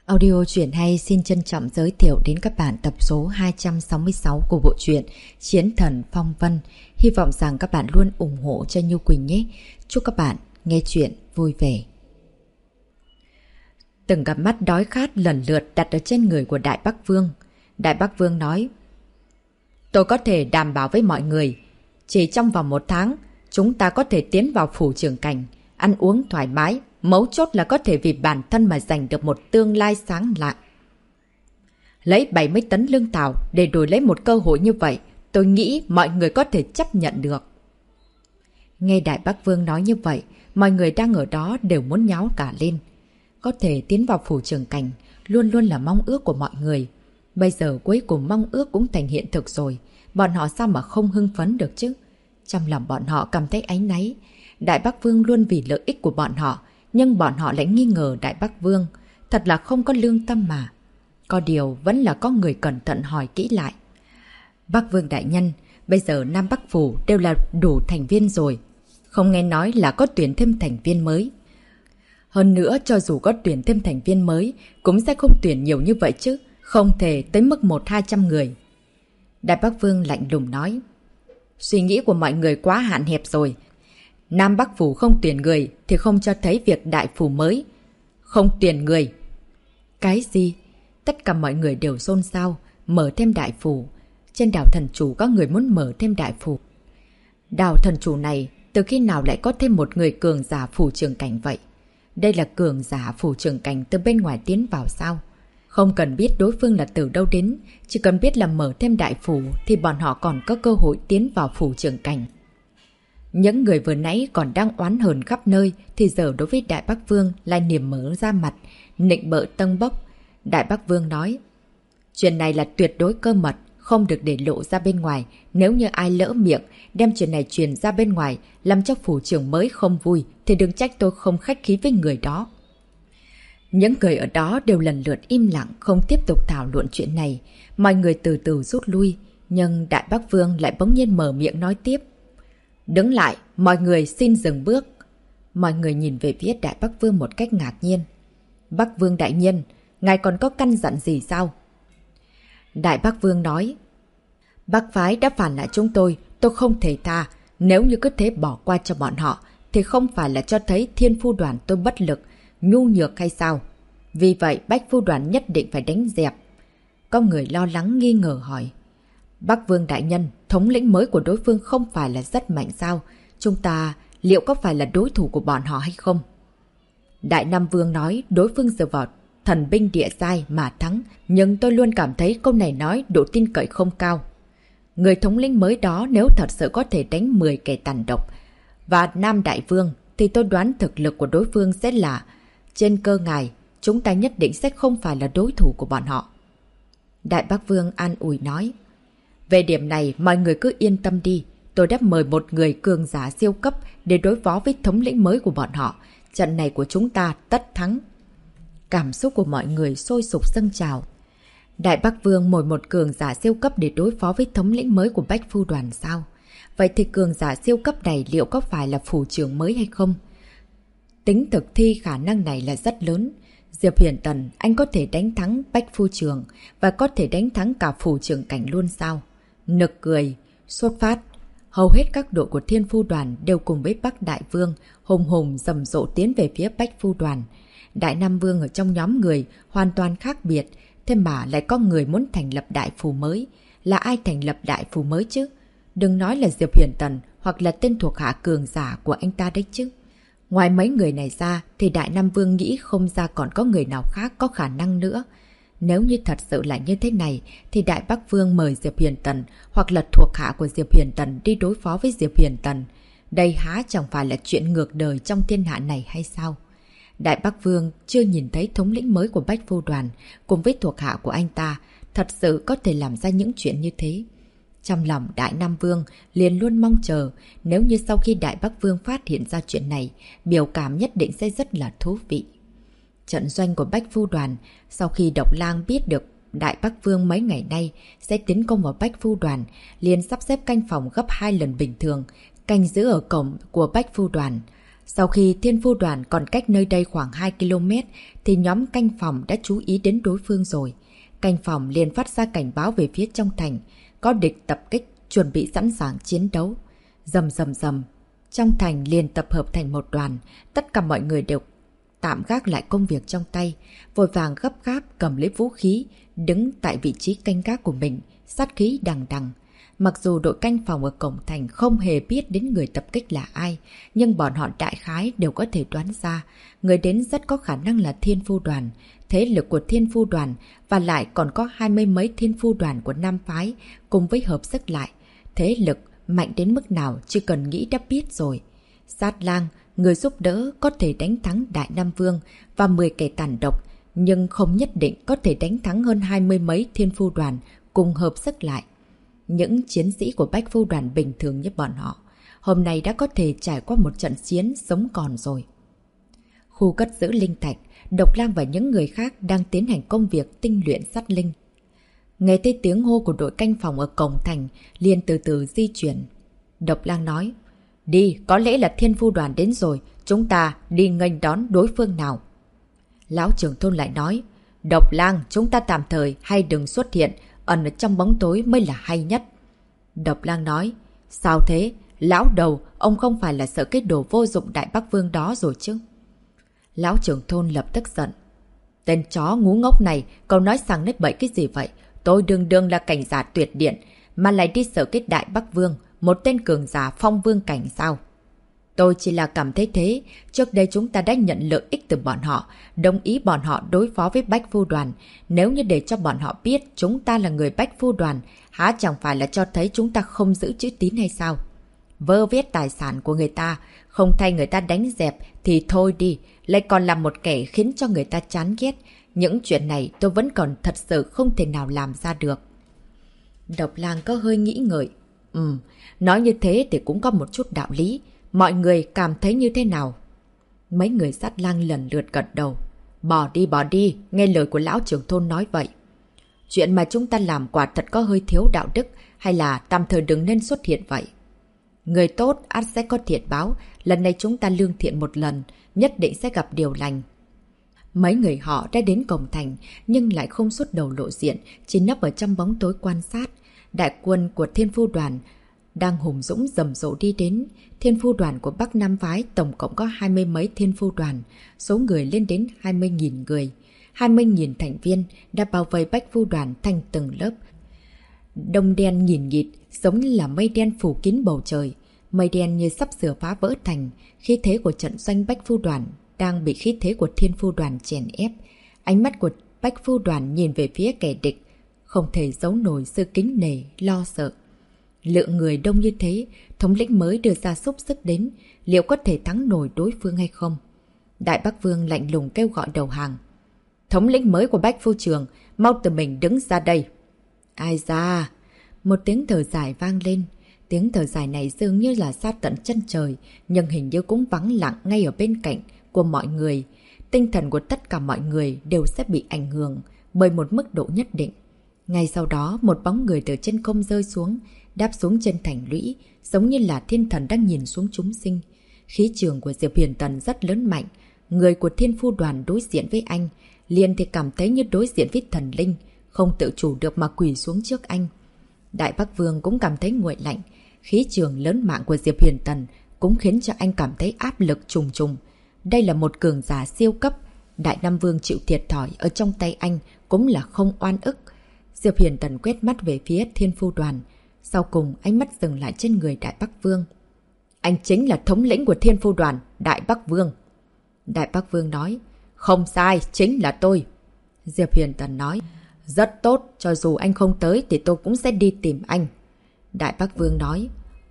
Audio truyện hay xin trân trọng giới thiệu đến các bạn tập số 266 của bộ truyện Chiến Thần Phong Vân. Hy vọng rằng các bạn luôn ủng hộ cho Như Quỳnh nhé. Chúc các bạn nghe truyện vui vẻ. Từng cặp mắt đói khát lần lượt đặt ở trên người của Đại Bắc Vương. Đại Bắc Vương nói: Tôi có thể đảm bảo với mọi người, chỉ trong vòng 1 tháng, chúng ta có thể tiến vào phủ trưởng cảnh, ăn uống thoải mái. Mấu chốt là có thể vì bản thân mà giành được một tương lai sáng lạng. Lấy 70 tấn lương thảo để đổi lấy một cơ hội như vậy, tôi nghĩ mọi người có thể chấp nhận được. Nghe Đại Bắc Vương nói như vậy, mọi người đang ở đó đều muốn nháo cả lên. Có thể tiến vào phủ trưởng cảnh luôn luôn là mong ước của mọi người. Bây giờ cuối cùng mong ước cũng thành hiện thực rồi. Bọn họ sao mà không hưng phấn được chứ? Trong lòng bọn họ cảm thấy áy náy. Đại Bắc Vương luôn vì lợi ích của bọn họ, nhưng bọn họ lại nghi ngờ Đại Bắc Vương. Thật là không có lương tâm mà. Có điều vẫn là có người cẩn thận hỏi kỹ lại. Bắc Vương đại nhân, bây giờ Nam Bắc Phủ đều là đủ thành viên rồi. Không nghe nói là có tuyển thêm thành viên mới. Hơn nữa, cho dù có tuyển thêm thành viên mới, cũng sẽ không tuyển nhiều như vậy chứ. Không thể tới mức 100-200 người. Đại Bắc Vương lạnh lùng nói: Suy nghĩ của mọi người quá hạn hẹp rồi. Nam Bắc Phủ không tuyển người thì không cho thấy việc đại phủ mới. Không tuyển người. Cái gì? Tất cả mọi người đều xôn xao, mở thêm đại phủ. Trên đảo thần chủ có người muốn mở thêm đại phủ. Đảo thần chủ này từ khi nào lại có thêm một người cường giả phủ trưởng cảnh vậy? Đây là cường giả phủ trưởng cảnh từ bên ngoài tiến vào sao? Không cần biết đối phương là từ đâu đến, chỉ cần biết là mở thêm đại phủ thì bọn họ còn có cơ hội tiến vào phủ trưởng cảnh. Những người vừa nãy còn đang oán hờn khắp nơi thì giờ đối với Đại Bắc Vương lại niềm mở ra mặt, nịnh bợ tâng bốc. Đại Bắc Vương nói: Chuyện này là tuyệt đối cơ mật, không được để lộ ra bên ngoài. Nếu như ai lỡ miệng đem chuyện này truyền ra bên ngoài, làm cho phủ trưởng mới không vui, thì đừng trách tôi không khách khí với người đó. Những người ở đó đều lần lượt im lặng, không tiếp tục thảo luận chuyện này. Mọi người từ từ rút lui, nhưng Đại Bắc Vương lại bỗng nhiên mở miệng nói tiếp: Đứng lại, mọi người xin dừng bước. Mọi người nhìn về phía Đại Bắc Vương một cách ngạc nhiên. Bắc Vương đại nhân, ngài còn có căn dặn gì sao? Đại Bắc Vương nói: Bắc phái đã phản lại chúng tôi không thể tha. Nếu như cứ thế bỏ qua cho bọn họ, thì không phải là cho thấy Thiên Phu Đoàn tôi bất lực, nhu nhược hay sao? Vì vậy Bách Phu Đoàn nhất định phải đánh dẹp. Có người lo lắng nghi ngờ hỏi: Bắc Vương đại nhân, thống lĩnh mới của đối phương không phải là rất mạnh sao? Chúng ta liệu có phải là đối thủ của bọn họ hay không? Đại Nam Vương nói đối phương dựa vào thần binh địa giai mà thắng, nhưng tôi luôn cảm thấy câu này nói độ tin cậy không cao. Người thống lĩnh mới đó nếu thật sự có thể đánh 10 kẻ tàn độc và Nam Đại Vương, thì tôi đoán thực lực của đối phương sẽ là trên cơ ngài, chúng ta nhất định sẽ không phải là đối thủ của bọn họ. Đại Bắc Vương an ủi nói: Về điểm này mọi người cứ yên tâm đi, tôi đã mời một người cường giả siêu cấp để đối phó với thống lĩnh mới của bọn họ. Trận này của chúng ta tất thắng. Cảm xúc của mọi người sôi sục dâng trào. Đại Bắc Vương mời một cường giả siêu cấp để đối phó với thống lĩnh mới của Bách Phu Đoàn sao? Vậy thì cường giả siêu cấp này liệu có phải là phủ trưởng mới hay không? Tính thực thi khả năng này là rất lớn. Diệp Huyền Tần, anh có thể đánh thắng Bách Phu Trưởng và có thể đánh thắng cả phủ trưởng cảnh luôn sao? Nực cười, sốt phát. Hầu hết các đội của Thiên Phu Đoàn đều cùng với Bắc Đại Vương hùng hùng rầm rộ tiến về phía Bách Phu Đoàn. Đại Nam Vương ở trong nhóm người hoàn toàn khác biệt, thế mà lại có người muốn thành lập đại phủ mới. Là ai thành lập đại phủ mới chứ? Đừng nói là Diệp Huyền Tần hoặc là tên thuộc hạ cường giả của anh ta đấy chứ. Ngoài mấy người này ra thì Đại Nam Vương nghĩ không ra còn có người nào khác có khả năng nữa. Nếu như thật sự là như thế này thì Đại Bắc Vương mời Diệp Huyền Tần hoặc là thuộc hạ của Diệp Huyền Tần đi đối phó với Diệp Huyền Tần. Đây há chẳng phải là chuyện ngược đời trong thiên hạ này hay sao? Đại Bắc Vương chưa nhìn thấy thống lĩnh mới của Bách Phu Đoàn cùng với thuộc hạ của anh ta thật sự có thể làm ra những chuyện như thế. Trong lòng Đại Nam Vương liền luôn mong chờ, nếu như sau khi Đại Bắc Vương phát hiện ra chuyện này, biểu cảm nhất định sẽ rất là thú vị. Trận doanh của Bách Phu Đoàn, sau khi Độc Lang biết được Đại Bắc Vương mấy ngày nay sẽ tiến công vào Bách Phu Đoàn, liền sắp xếp canh phòng gấp 2 lần bình thường, canh giữ ở cổng của Bách Phu Đoàn. Sau khi Thiên Phu đoàn còn cách nơi đây khoảng 2 km thì nhóm canh phòng đã chú ý đến đối phương rồi. Canh phòng liền phát ra cảnh báo về phía trong thành, có địch tập kích, chuẩn bị sẵn sàng chiến đấu. Rầm rầm rầm, trong thành liền tập hợp thành một đoàn, tất cả mọi người đều tạm gác lại công việc trong tay, vội vàng gấp gáp cầm lấy vũ khí, đứng tại vị trí canh gác của mình, sát khí đằng đằng. Mặc dù đội canh phòng ở cổng thành không hề biết đến người tập kích là ai, nhưng bọn họ đại khái đều có thể đoán ra, người đến rất có khả năng là Thiên Phu đoàn, thế lực của Thiên Phu đoàn, và lại còn có 20 mấy Thiên Phu đoàn của Nam phái cùng với hợp sức lại. Thế lực mạnh đến mức nào chỉ cần nghĩ đã biết rồi. Sát Lang, người giúp đỡ có thể đánh thắng Đại Nam Vương và 10 kẻ tàn độc, nhưng không nhất định có thể đánh thắng hơn 20 mấy Thiên Phu đoàn cùng hợp sức lại. Những chiến sĩ của Bách Phu đoàn bình thường như bọn họ, hôm nay đã có thể trải qua một trận chiến sống còn rồi. Khu cất giữ linh thạch, Độc Lang và những người khác đang tiến hành công việc tinh luyện sắt linh. Nghe thấy tiếng hô của đội canh phòng ở cổng thành, liền từ từ di chuyển. Độc Lang nói, đi, có lẽ là Thiên Phu đoàn đến rồi, chúng ta đi nghênh đón đối phương nào. Lão trưởng thôn lại nói, Độc Lang, chúng ta tạm thời hay đừng xuất hiện, ẩn ở trong bóng tối mới là hay nhất. Độc Lang nói, sao thế? Lão đầu, ông không phải là sợ cái đồ vô dụng Đại Bắc Vương đó rồi chứ? Lão trưởng thôn lập tức giận. Tên chó ngu ngốc này, cậu nói sang nết bậy cái gì vậy? Tôi đương đương là cảnh giả tuyệt điện, mà lại đi sợ cái Đại Bắc Vương, một tên cường giả phong vương cảnh sao? Tôi chỉ là cảm thấy thế, trước đây chúng ta đã nhận lợi ích từ bọn họ, đồng ý bọn họ đối phó với Bách Phu đoàn. Nếu như để cho bọn họ biết chúng ta là người Bách Phu đoàn, há chẳng phải là cho thấy chúng ta không giữ chữ tín hay sao? Vơ vét tài sản của người ta, không thay người ta đánh dẹp thì thôi đi, lại còn là một kẻ khiến cho người ta chán ghét. Những chuyện này tôi vẫn còn thật sự không thể nào làm ra được. Độc Lang có hơi nghĩ ngợi. Nói như thế thì cũng có một chút đạo lý. Mọi người cảm thấy như thế nào? Mấy người Sát Lang lần lượt gật đầu. Bỏ đi, nghe lời của lão trưởng thôn nói vậy. Chuyện mà chúng ta làm quả thật có hơi thiếu đạo đức, hay là tạm thời đừng nên xuất hiện vậy. Người tốt ắt sẽ có thiện báo, lần này chúng ta lương thiện một lần, nhất định sẽ gặp điều lành. Mấy người họ đã đến cổng thành, nhưng lại không xuất đầu lộ diện, chỉ nấp ở trong bóng tối quan sát. Đại quân của Thiên Phu đoàn đang hùng dũng rầm rộ đi đến. Thiên Phu đoàn của Bắc Nam phái tổng cộng có 20 mấy Thiên Phu đoàn, số người lên đến 20.000 người. 20.000 thành viên đã bao vây Bách Phu đoàn thành từng lớp. Đông đen nghìn nghịt, giống như là mây đen phủ kín bầu trời. Mây đen như sắp sửa phá vỡ thành. Khí thế của trận doanh Bách Phu đoàn đang bị khí thế của Thiên Phu đoàn chèn ép. Ánh mắt của Bách Phu đoàn nhìn về phía kẻ địch, không thể giấu nổi sự kính nể, lo sợ. Lượng người đông như thế, thống lĩnh mới đưa ra xúc sức đến, liệu có thể thắng nổi đối phương hay không? Đại Bắc Vương lạnh lùng kêu gọi đầu hàng. Thống lĩnh mới của Bách Phu trường, mau tự mình đứng ra đây. Ai da? Một tiếng thở dài vang lên. Tiếng thở dài này dường như là sát tận chân trời, nhưng hình như cũng vắng lặng ngay ở bên cạnh của mọi người. Tinh thần của tất cả mọi người đều sẽ bị ảnh hưởng bởi một mức độ nhất định. Ngay sau đó, một bóng người từ trên không rơi xuống, đáp xuống chân thành lũy, giống như là thiên thần đang nhìn xuống chúng sinh. Khí trường của Diệp Huyền Tần rất lớn mạnh. Người của Thiên Phu đoàn đối diện với anh, liền thì cảm thấy như đối diện với thần linh, không tự chủ được mà quỳ xuống trước anh. Đại Bắc Vương cũng cảm thấy nguội lạnh. Khí trường lớn mạnh của Diệp Huyền Tần cũng khiến cho anh cảm thấy áp lực trùng trùng. Đây là một cường giả siêu cấp. Đại Nam Vương chịu thiệt thòi ở trong tay anh cũng là không oan ức. Diệp Huyền Tần quét mắt về phía Thiên Phu đoàn. Sau cùng ánh mắt dừng lại trên người Đại Bắc Vương. Anh chính là thống lĩnh của Thiên Phu đoàn, Đại Bắc Vương. Đại Bắc Vương nói, không sai, chính là tôi. Diệp Huyền Tần nói, rất tốt, cho dù anh không tới thì tôi cũng sẽ đi tìm anh. Đại Bắc Vương nói,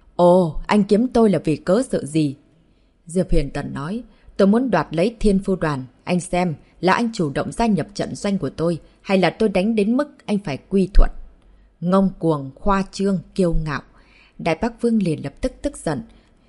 ồ, anh kiếm tôi là vì cớ sự gì? Diệp Huyền Tần nói, tôi muốn đoạt lấy Thiên Phu đoàn, anh xem là anh chủ động gia nhập trận doanh của tôi, hay là tôi đánh đến mức anh phải quy thuận. Ngông cuồng, khoa trương, kiêu ngạo. Đại Bắc Vương liền lập tức tức giận.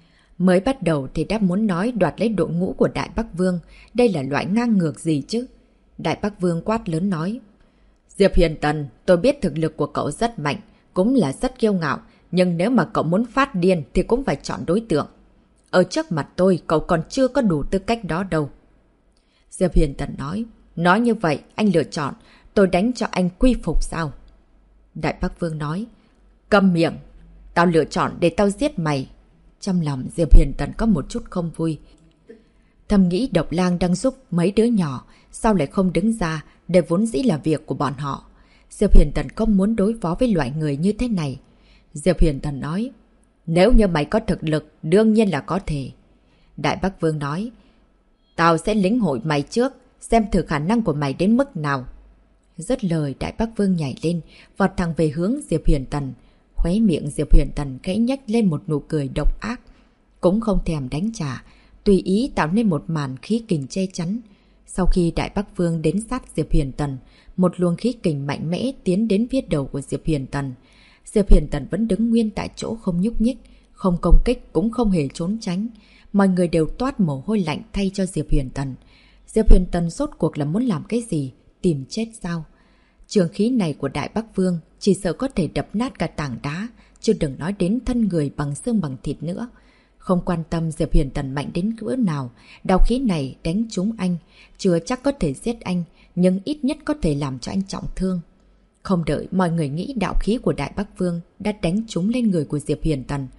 Mới bắt đầu thì đã muốn nói đoạt lấy đội ngũ của Đại Bắc Vương. Đây là loại ngang ngược gì chứ? Đại Bắc Vương quát lớn nói, Diệp Huyền Tần, tôi biết thực lực của cậu rất mạnh, cũng là rất kiêu ngạo, nhưng nếu mà cậu muốn phát điên thì cũng phải chọn đối tượng. Ở trước mặt tôi, cậu còn chưa có đủ tư cách đó đâu. Diệp Huyền Tần nói. Nói như vậy, anh lựa chọn, tôi đánh cho anh quy phục sao? Đại Bắc Vương nói. Câm miệng, tao lựa chọn để tao giết mày. Trong lòng Diệp Huyền Tần có một chút không vui. Thầm nghĩ Độc Lang đang giúp mấy đứa nhỏ, sao lại không đứng ra, để vốn dĩ là việc của bọn họ. Diệp Huyền Tần không muốn đối phó với loại người như thế này. Diệp Huyền Tần nói. Nếu như mày có thực lực, đương nhiên là có thể. Đại Bắc Vương nói. Tao sẽ lĩnh hội mày trước, xem thử khả năng của mày đến mức nào. Dứt lời, Đại Bắc Vương nhảy lên, vọt thẳng về hướng Diệp Huyền Tần. Khóe miệng Diệp Huyền Tần khẽ nhếch lên một nụ cười độc ác. Cũng không thèm đánh trả, tùy ý tạo nên một màn khí kình che chắn. Sau khi Đại Bắc Vương đến sát Diệp Huyền Tần, một luồng khí kình mạnh mẽ tiến đến phía đầu của Diệp Huyền Tần. Diệp Huyền Tần vẫn đứng nguyên tại chỗ không nhúc nhích, không công kích cũng không hề trốn tránh. Mọi người đều toát mồ hôi lạnh thay cho Diệp Huyền Tần. Diệp Huyền Tần rốt cuộc là muốn làm cái gì? Tìm chết sao? Trường khí này của Đại Bắc Vương chỉ sợ có thể đập nát cả tảng đá, chứ đừng nói đến thân người bằng xương bằng thịt nữa. Không quan tâm Diệp Huyền Tần mạnh đến cỡ nào, đạo khí này đánh trúng anh, chưa chắc có thể giết anh, nhưng ít nhất có thể làm cho anh trọng thương. Không đợi mọi người nghĩ đạo khí của Đại Bắc Vương đã đánh trúng lên người của Diệp Huyền Tần.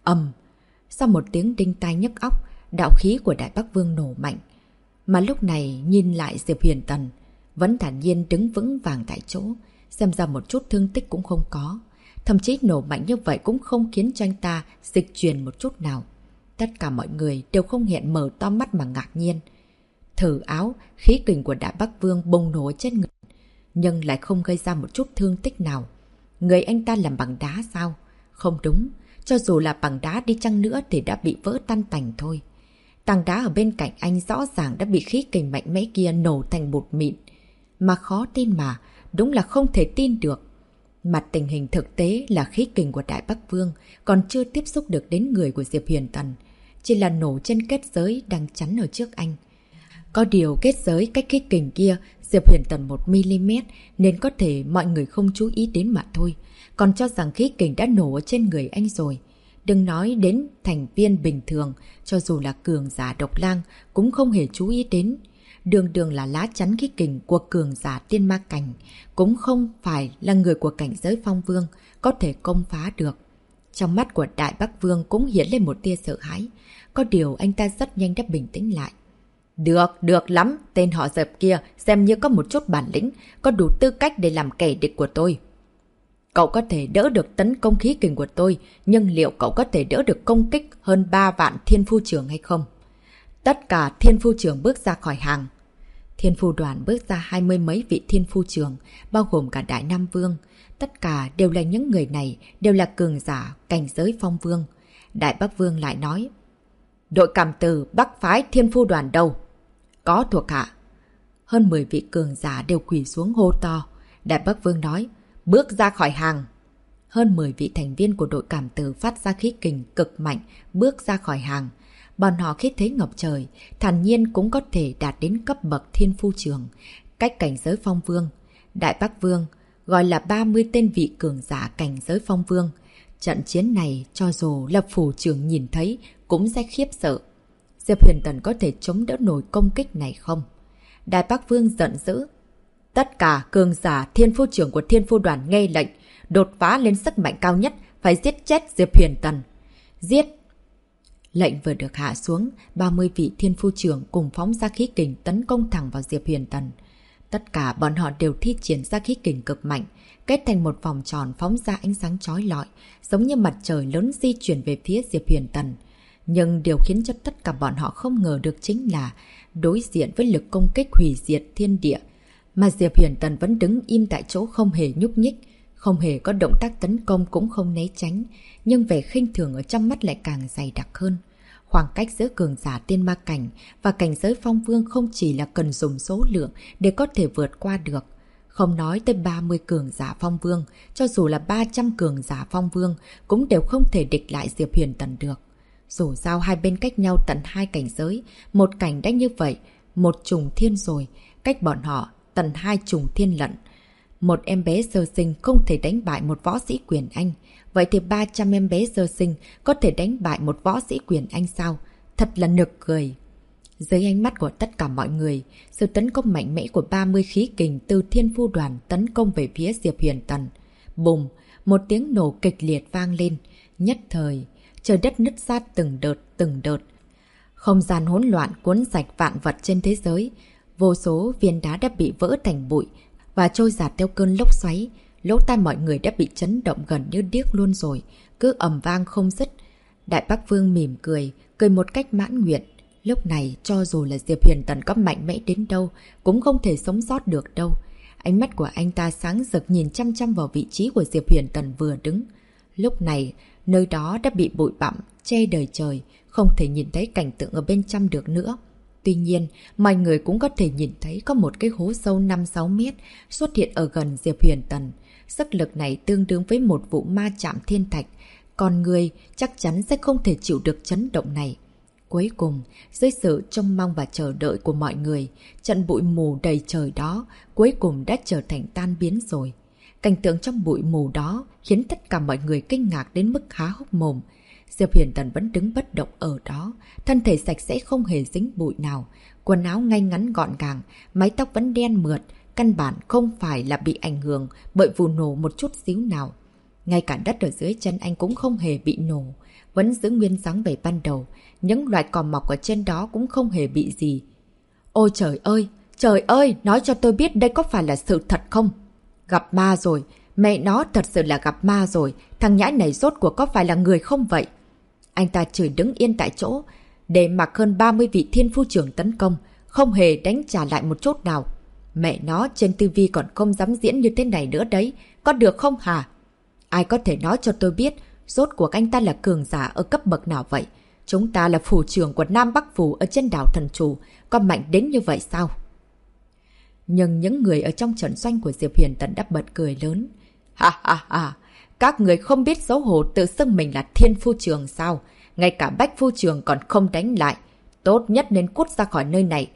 Sau một tiếng đinh tai nhức óc, đạo khí của Đại Bắc Vương nổ mạnh. Mà lúc này nhìn lại Diệp Huyền Tần, vẫn thản nhiên đứng vững vàng tại chỗ, xem ra một chút thương tích cũng không có. Thậm chí nổ mạnh như vậy cũng không khiến cho anh ta dịch chuyển một chút nào. Tất cả mọi người đều không hẹn mở to mắt mà ngạc nhiên. Thử áo, khí kình của Đại Bắc Vương bùng nổ trên người, nhưng lại không gây ra một chút thương tích nào. Người anh ta làm bằng đá sao? Không đúng, cho dù là bằng đá đi chăng nữa thì đã bị vỡ tan tành thôi. Tảng đá ở bên cạnh anh rõ ràng đã bị khí kình mạnh mẽ kia nổ thành bột mịn. Mà khó tin mà, đúng là không thể tin được. Mặt tình hình thực tế là khí kình của Đại Bắc Vương còn chưa tiếp xúc được đến người của Diệp Huyền Tần. Chỉ là nổ trên kết giới đang chắn ở trước anh. Có điều kết giới cách khí kình kia Diệp Huyền Tần 1mm nên có thể mọi người không chú ý đến mà thôi. Còn cho rằng khí kình đã nổ ở trên người anh rồi. Đừng nói đến thành viên bình thường, cho dù là cường giả Độc Lang cũng không hề chú ý đến. Đường đường là lá chắn khí kình của cường giả Tiên Ma Cảnh, cũng không phải là người của cảnh giới Phong Vương có thể công phá được. Trong mắt của Đại Bắc Vương cũng hiện lên một tia sợ hãi. Có điều anh ta rất nhanh đã bình tĩnh lại. Được lắm, tên họ Diệp kia xem như có một chút bản lĩnh, có đủ tư cách để làm kẻ địch của tôi. Cậu có thể đỡ được tấn công khí kình của tôi, nhưng liệu cậu có thể đỡ được công kích hơn 3 vạn thiên phu trưởng hay không? Tất cả thiên phu trưởng bước ra khỏi hàng. Thiên phu đoàn bước ra 20 mấy vị thiên phu trưởng, bao gồm cả Đại Nam Vương. Tất cả đều là những người này, đều là cường giả, cảnh giới Phong Vương. Đại Bắc Vương lại nói. Đội cảm từ Bắc phái thiên phu đoàn đâu? Có thuộc hạ. Hơn 10 vị cường giả đều quỳ xuống hô to. Đại Bắc Vương nói. Bước ra khỏi hàng. Hơn 10 vị thành viên của đội cảm từ phát ra khí kình cực mạnh, bước ra khỏi hàng. Bọn họ khí thế ngập trời, thản nhiên cũng có thể đạt đến cấp bậc thiên phu trưởng, cách cảnh giới Phong Vương. Đại Bắc Vương gọi là 30 tên vị cường giả cảnh giới Phong Vương. Trận chiến này cho dù là phủ trưởng nhìn thấy cũng sẽ khiếp sợ. Diệp Huyền Tần có thể chống đỡ nổi công kích này không? Đại Bắc Vương giận dữ. Tất cả cường giả thiên phu trưởng của thiên phu đoàn nghe lệnh, đột phá lên sức mạnh cao nhất, phải giết chết Diệp Huyền Tần. Giết! Lệnh vừa được hạ xuống, 30 vị thiên phu trưởng cùng phóng ra khí kình tấn công thẳng vào Diệp Huyền Tần. Tất cả bọn họ đều thi triển ra khí kình cực mạnh, kết thành một vòng tròn phóng ra ánh sáng chói lọi, giống như mặt trời lớn di chuyển về phía Diệp Huyền Tần. Nhưng điều khiến cho tất cả bọn họ không ngờ được chính là đối diện với lực công kích hủy diệt thiên địa, mà Diệp Huyền Tần vẫn đứng im tại chỗ không hề nhúc nhích, không hề có động tác tấn công cũng không né tránh, nhưng vẻ khinh thường ở trong mắt lại càng dày đặc hơn. Khoảng cách giữa cường giả Tiên Ma Cảnh và cảnh giới Phong Vương không chỉ là cần dùng số lượng để có thể vượt qua được. Không nói tới 30 cường giả Phong Vương, cho dù là 300 cường giả Phong Vương cũng đều không thể địch lại Diệp Huyền Tần được. Dù sao hai bên cách nhau tận 2 cảnh giới, một cảnh đã như vậy, một trùng thiên rồi, cách bọn họ tận 2 trùng thiên lận. Một em bé sơ sinh không thể đánh bại một võ sĩ quyền Anh. Vậy thì 300 em bé sơ sinh có thể đánh bại một võ sĩ quyền Anh sao? Thật là nực cười. Dưới ánh mắt của tất cả mọi người, sự tấn công mạnh mẽ của 30 khí kình từ Thiên Phu Đoàn tấn công về phía Diệp Huyền Tần. Bùm, một tiếng nổ kịch liệt vang lên. Nhất thời, trời đất nứt ra từng đợt. Không gian hỗn loạn cuốn sạch vạn vật trên thế giới. Vô số viên đá đã bị vỡ thành bụi và trôi dạt theo cơn lốc xoáy. Lỗ tai mọi người đã bị chấn động gần như điếc luôn rồi, cứ ầm vang không dứt. Đại Bắc Vương mỉm cười một cách mãn nguyện. Lúc này cho dù là Diệp Huyền Tần có mạnh mẽ đến đâu cũng không thể sống sót được đâu. Ánh mắt của anh ta sáng rực nhìn chăm chăm vào vị trí của Diệp Huyền Tần vừa đứng. Lúc này, nơi đó đã bị bụi bặm che đời trời, không thể nhìn thấy cảnh tượng ở bên trong được nữa. Tuy nhiên, mọi người cũng có thể nhìn thấy có một cái hố sâu 5-6 mét xuất hiện ở gần Diệp Huyền Tần. Sức lực này tương đương với một vụ ma chạm thiên thạch. Con người chắc chắn sẽ không thể chịu được chấn động này. Cuối cùng, dưới sự trông mong và chờ đợi của mọi người, trận bụi mù đầy trời đó cuối cùng đã trở thành tan biến rồi. Cảnh tượng trong bụi mù đó khiến tất cả mọi người kinh ngạc đến mức há hốc mồm. Diệp Huyền Tần vẫn đứng bất động ở đó, thân thể sạch sẽ không hề dính bụi nào, quần áo ngay ngắn gọn gàng, mái tóc vẫn đen mượt, căn bản không phải là bị ảnh hưởng bởi vụ nổ một chút xíu nào. Ngay cả đất ở dưới chân anh cũng không hề bị nổ, vẫn giữ nguyên dáng vẻ ban đầu, những loại cỏ mọc ở trên đó cũng không hề bị gì. Ôi trời ơi, nói cho tôi biết đây có phải là sự thật không? Gặp ma rồi, mẹ nó thật sự là gặp ma rồi, thằng nhãi này rốt cuộc có phải là người không vậy? Anh ta chửi đứng yên tại chỗ, để mặc hơn 30 vị thiên phu trưởng tấn công, không hề đánh trả lại một chút nào. Mẹ nó trên TV còn không dám diễn như thế này nữa đấy, có được không hả? Ai có thể nói cho tôi biết, rốt cuộc anh ta là cường giả ở cấp bậc nào vậy? Chúng ta là phủ trưởng của Nam Bắc Phủ ở trên đảo Thần Trù, có mạnh đến như vậy sao? Nhưng những người ở trong trận doanh của Diệp Huyền Tần đã bật cười lớn. Ha ha ha, các người không biết xấu hổ tự xưng mình là thiên phu trường sao? Ngay cả bách phu trường còn không đánh lại. Tốt nhất nên cút ra khỏi nơi này.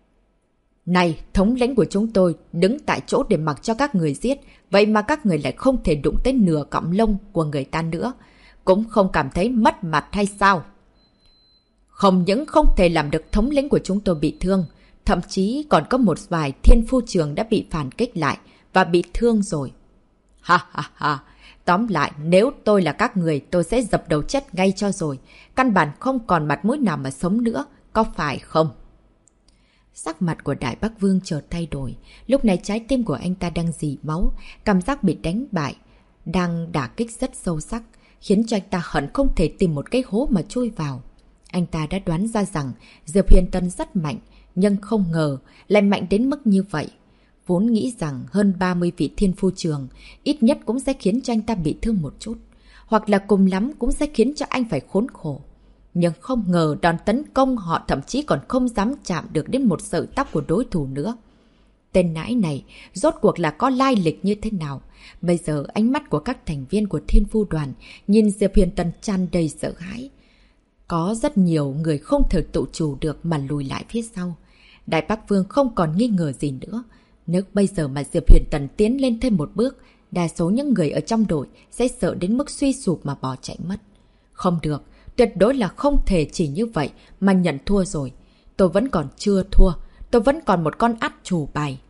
Này, thống lĩnh của chúng tôi đứng tại chỗ để mặc cho các người giết. Vậy mà các người lại không thể đụng tới nửa cọng lông của người ta nữa. Cũng không cảm thấy mất mặt hay sao? Không những không thể làm được thống lĩnh của chúng tôi bị thương, thậm chí còn có một vài thiên phu trường đã bị phản kích lại và bị thương rồi. Ha ha ha, tóm lại nếu tôi là các người tôi sẽ dập đầu chết ngay cho rồi, căn bản không còn mặt mũi nào mà sống nữa, có phải không? Sắc mặt của Đại Bắc Vương chợt thay đổi, lúc này trái tim của anh ta đang rỉ máu, cảm giác bị đánh bại, đang đả kích rất sâu sắc, khiến cho anh ta hận không thể tìm một cái hố mà chui vào. Anh ta đã đoán ra rằng Diệp Huyền Tần rất mạnh, nhưng không ngờ lại mạnh đến mức như vậy. Vốn nghĩ rằng hơn 30 vị thiên phu trường ít nhất cũng sẽ khiến cho anh ta bị thương một chút, hoặc là cùng lắm cũng sẽ khiến cho anh phải khốn khổ. Nhưng không ngờ đòn tấn công họ thậm chí còn không dám chạm được đến một sợi tóc của đối thủ nữa. Tên nãi này rốt cuộc là có lai lịch như thế nào? Bây giờ ánh mắt của các thành viên của Thiên Phu Đoàn nhìn Diệp Huyền Tần tràn đầy sợ hãi. Có rất nhiều người không thể tự chủ được mà lùi lại phía sau. Đại Bắc Vương không còn nghi ngờ gì nữa. Nếu bây giờ mà Diệp Huyền Tần tiến lên thêm một bước, đa số những người ở trong đội sẽ sợ đến mức suy sụp mà bỏ chạy mất. Không được, tuyệt đối là không thể chỉ như vậy mà nhận thua rồi. Tôi vẫn còn chưa thua, tôi vẫn còn một con át chủ bài.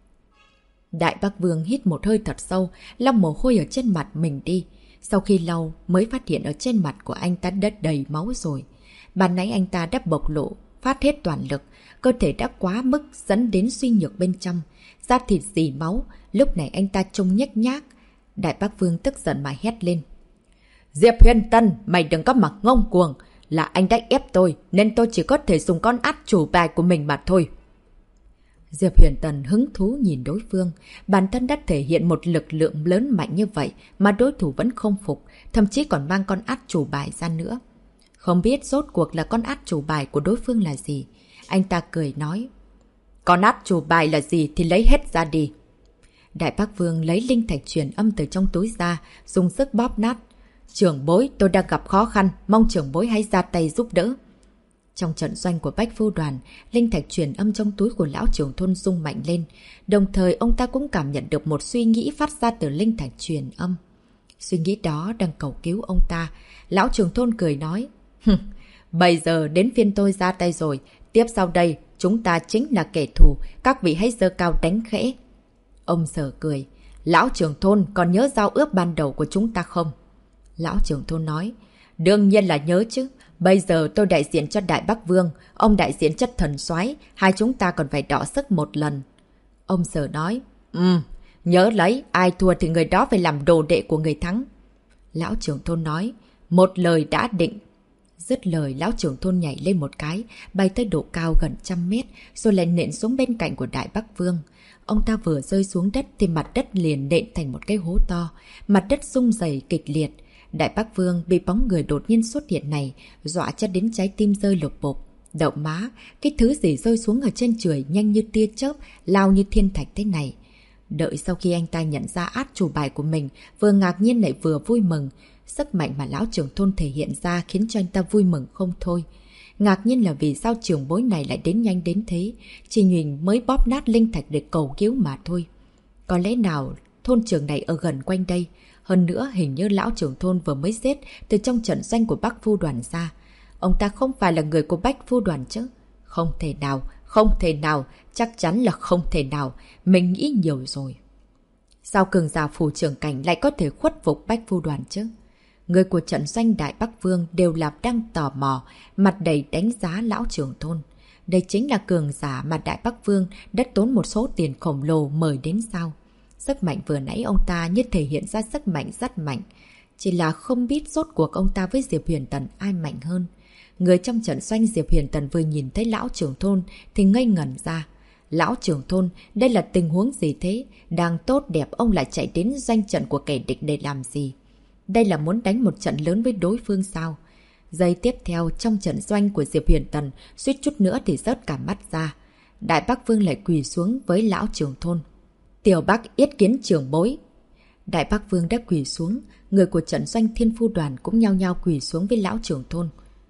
Đại Bắc Vương hít một hơi thật sâu, lau mồ hôi ở trên mặt mình đi. Sau khi lau mới phát hiện ở trên mặt của anh ta đã đầy máu rồi. Ban nãy anh ta đã bộc lộ, phát hết toàn lực, cơ thể đã quá mức dẫn đến suy nhược bên trong, da thịt rỉ máu, lúc này anh ta trông nhếch nhác. Đại Bắc Vương tức giận mà hét lên. Diệp Huyền Tần, mày đừng có mặc ngông cuồng, là anh đã ép tôi nên tôi chỉ có thể dùng con át chủ bài của mình mà thôi. Diệp Huyền Tần hứng thú nhìn đối phương, bản thân đã thể hiện một lực lượng lớn mạnh như vậy mà đối thủ vẫn không phục, thậm chí còn mang con át chủ bài ra nữa. Không biết rốt cuộc là con át chủ bài của đối phương là gì. Anh ta cười nói. Con át chủ bài là gì thì lấy hết ra đi. Đại Bắc Vương lấy linh thạch truyền âm từ trong túi ra, dùng sức bóp nát. Trưởng bối, tôi đang gặp khó khăn, mong trưởng bối hãy ra tay giúp đỡ. Trong trận doanh của Bách Phu Đoàn, linh thạch truyền âm trong túi của lão trưởng thôn rung mạnh lên. Đồng thời ông ta cũng cảm nhận được một suy nghĩ phát ra từ linh thạch truyền âm. Suy nghĩ đó đang cầu cứu ông ta. Lão trưởng thôn cười nói, bây giờ đến phiên tôi ra tay rồi. Tiếp sau đây, chúng ta chính là kẻ thù. Các vị hãy giơ cao đánh khẽ. Ông Sở cười, lão trưởng thôn còn nhớ giao ước ban đầu của chúng ta không? Lão trưởng thôn nói, đương nhiên là nhớ chứ. Bây giờ tôi đại diện cho Đại Bắc Vương, ông đại diện chất thần soái, hai chúng ta còn phải đọ sức một lần. Ông Sở nói, nhớ lấy, ai thua thì người đó phải làm đồ đệ của người thắng. Lão trưởng thôn nói, một lời đã định. Dứt lời, lão trưởng thôn nhảy lên một cái, bay tới độ cao gần 100 mét, rồi lại nện xuống bên cạnh của Đại Bắc Vương. Ông ta vừa rơi xuống đất thì mặt đất liền nện thành một cái hố to, mặt đất rung rẩy kịch liệt. Đại Bắc Vương bị bóng người đột nhiên xuất hiện này, dọa cho đến trái tim rơi lột bột. Đậu má, cái thứ gì rơi xuống ở trên trời nhanh như tia chớp, lao như thiên thạch thế này. Đợi sau khi anh ta nhận ra át chủ bài của mình, vừa ngạc nhiên lại vừa vui mừng. Sức mạnh mà lão trưởng thôn thể hiện ra khiến cho anh ta vui mừng không thôi. Ngạc nhiên là vì sao trưởng bối này lại đến nhanh đến thế, chỉ nhìn mới bóp nát linh thạch để cầu cứu mà thôi. Có lẽ nào thôn trưởng này ở gần quanh đây. Hơn nữa hình như lão trưởng thôn vừa mới giết từ trong trận doanh của Bắc Phu Đoàn ra. Ông ta không phải là người của Bách Phu Đoàn chứ? Không thể nào, không thể nào, chắc chắn là không thể nào. Mình nghĩ nhiều rồi. Sao cường giả phủ trưởng cảnh lại có thể khuất phục Bách Phu Đoàn chứ? Người của trận doanh Đại Bắc Vương đều là đang tò mò, mặt đầy đánh giá lão trưởng thôn. Đây chính là cường giả mà Đại Bắc Vương đã tốn một số tiền khổng lồ mời đến sao? Sức mạnh vừa nãy ông ta như thể hiện ra sức mạnh rất mạnh. Chỉ là không biết rốt cuộc ông ta với Diệp Huyền Tần ai mạnh hơn. Người trong trận doanh Diệp Huyền Tần vừa nhìn thấy lão trưởng thôn thì ngây ngẩn ra. Lão trưởng thôn, đây là tình huống gì thế? Đang tốt đẹp ông lại chạy đến doanh trận của kẻ địch để làm gì? Đây là muốn đánh một trận lớn với đối phương sao? Giây tiếp theo trong trận doanh của Diệp Huyền Tần, suýt chút nữa thì rớt cả mắt ra. Đại Bắc Vương lại quỳ xuống với lão trưởng thôn. Tiểu Bắc yết kiến trưởng bối. Đại Bắc Vương đã quỳ xuống, người của trận doanh Thiên Phu Đoàn cũng nhao nhao quỳ xuống với lão trưởng thôn.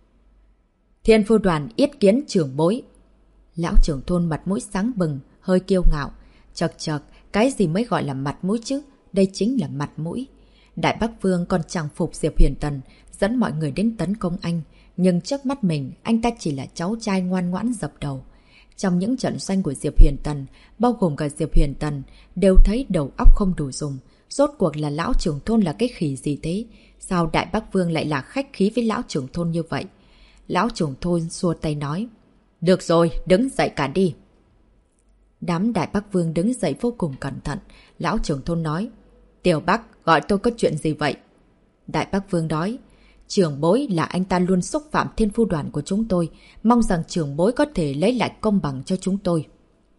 Thiên Phu Đoàn yết kiến trưởng bối. Lão trưởng thôn mặt mũi sáng bừng, hơi kiêu ngạo. Chật chật, cái gì mới gọi là mặt mũi chứ? Đây chính là mặt mũi. Đại Bắc Vương còn chẳng phục Diệp Huyền Tần, dẫn mọi người đến tấn công anh. Nhưng trước mắt mình, anh ta chỉ là cháu trai ngoan ngoãn dập đầu. Trong những trận doanh của Diệp Huyền Tần, bao gồm cả Diệp Huyền Tần, đều thấy đầu óc không đủ dùng. Rốt cuộc là lão trưởng thôn là cái khỉ gì thế? Sao Đại Bắc Vương lại là khách khí với lão trưởng thôn như vậy? Lão trưởng thôn xua tay nói, được rồi, đứng dậy cả đi. Đám Đại Bắc Vương đứng dậy vô cùng cẩn thận. Lão trưởng thôn nói, Tiểu Bắc, gọi tôi có chuyện gì vậy? Đại Bắc Vương nói, trưởng bối là anh ta luôn xúc phạm Thiên Phu Đoàn của chúng tôi. Mong rằng trưởng bối có thể lấy lại công bằng cho chúng tôi.